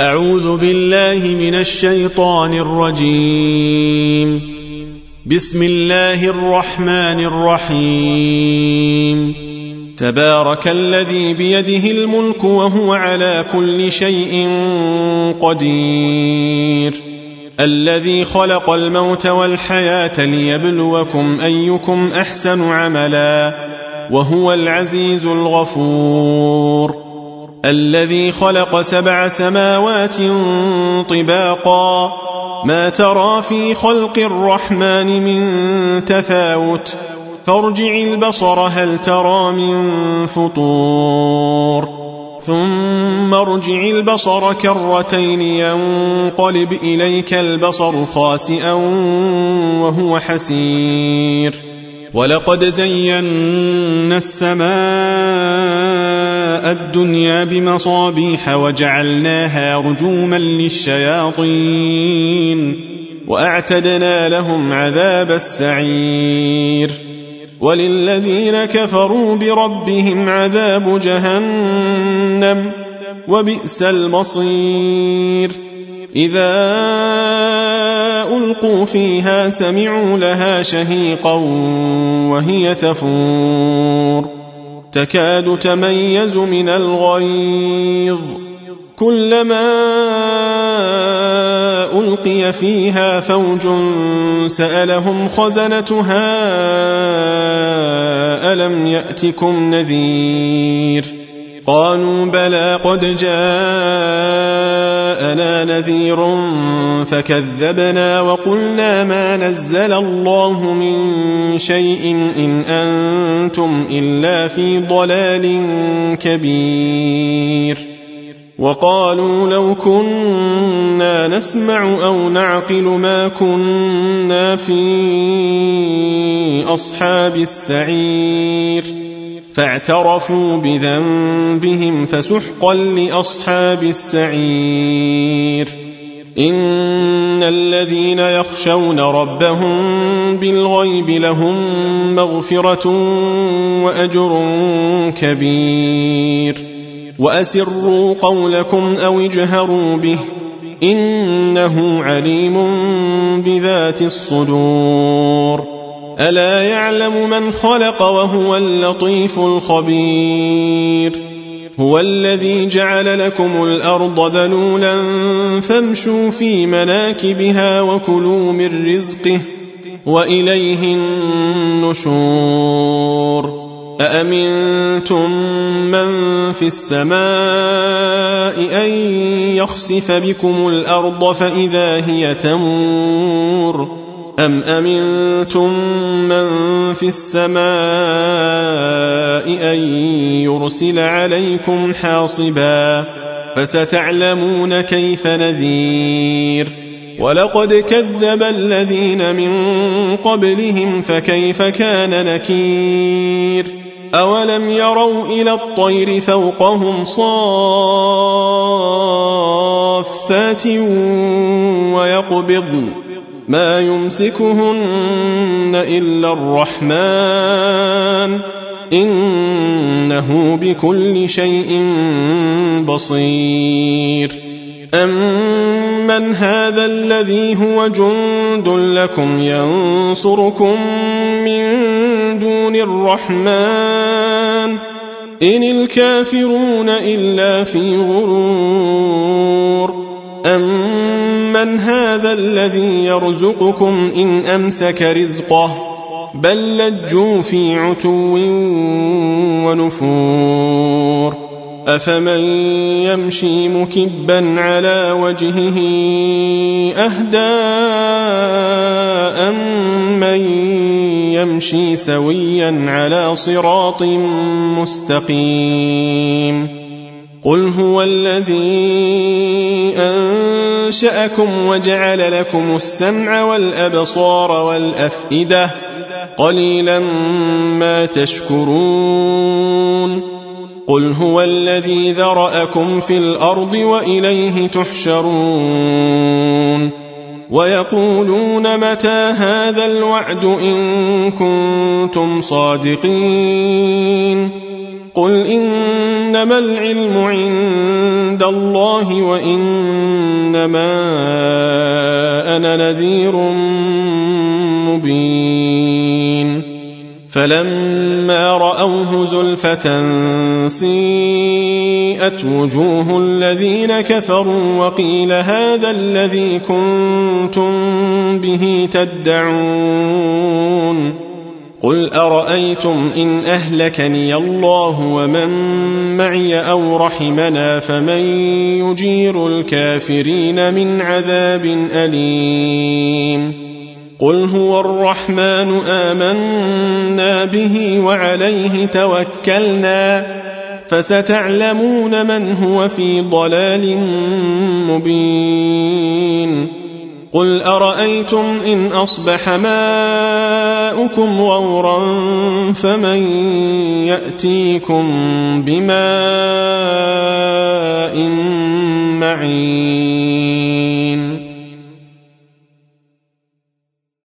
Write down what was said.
أعوذ بالله من الشيطان الرجيم. بسم الله الرحمن الرحيم. تبارك الذي بيده الملك وهو على كل شيء قدير، الذي خلق الموت والحياة ليبلوكم أيكم أحسن عملا، وهو العزيز الغفور. الذي خلق 7 سماوات طباقا، ما ترى في خلق الرحمن من تفاوت، فارجع البصر هل ترى من فطور، ثم ارجع البصر كرتين ينقلب إليك البصر خاسئا وهو حسير. ولقد زينا السماء الدنيا بمصابيح وجعلناها رجوما للشياطين وأعتدنا لهم عذاب السعير. وللذين كفروا بربهم عذاب جهنم وبئس المصير. إذا ألقوا فيها سمعوا لها شهيقا وهي تفور، تكاد تميز من الغيظ، كلما ألقي فيها فوج سألهم خزنتها ألم يأتكم نذير؟ قالوا بلى قد جاءنا نذير فكذبنا وقلنا ما نزل الله من شيء إن أنتم إلا في ضلال كبير. وقالوا لو كنا نسمع أو نعقل ما كنا في أصحاب السعير، فاعترفوا بذنبهم فسحقا لأصحاب السعير. إن الذين يخشون ربهم بالغيب لهم مغفرة وأجر كبير. وأسروا قولكم أو اجهروا به إنه عليم بذات الصدور. ألا يعلم من خلق وهو اللطيف الخبير. هو الذي جعل لكم الأرض ذلولا فامشوا في مناكبها وكلوا من رزقه وإليه النشور. أأمنتم من في السماء أن يخسف بكم الأرض فإذا هي تمور، أم أمنتم من في السماء أن يرسل عليكم حاصبا، فستعلمون كيف نذير. ولقد كذب الذين من قبلهم فكيف كان نكير. أولم يروا إلى الطير فوقهم صافات ويقبضن ما يمسكهن إلا الرحمن إنه بكل شيء بصير. أمن هذا الذي هو جند لكم ينصركم من دون الرحمن إن الكافرون إلا في غرور. أمن هذا الذي يرزقكم إن أمسك رزقه بل لجوا في عتو ونفور. أفمن يمشي مكبا على وجهه أهدى أمن يمشي سويا على صراط مستقيم. قل هو الذي أنشأكم وجعل لكم السمع والأبصار والأفئدة قليلا ما تشكرون. قل هو الذي ذرأكم في الأرض وإليه تحشرون. ويقولون متى هذا الوعد إن كنتم صادقين قل إنما العلم عند الله وإنما أنا نذير مبين فلما رأوه زلفة سيئت وجوه الذين كفروا وقيل هذا الذي كنتم به تدعون قل أرأيتم إن أهلكني الله ومن معي أو رحمنا فمن يجير الكافرين من عذاب أليم قل هو الرحمن آمنا به وعليه توكلنا فستعلمون من هو في ضلال مبين قل أرأيتم إن أصبح ماؤكم غورا فمن يأتيكم بماء معين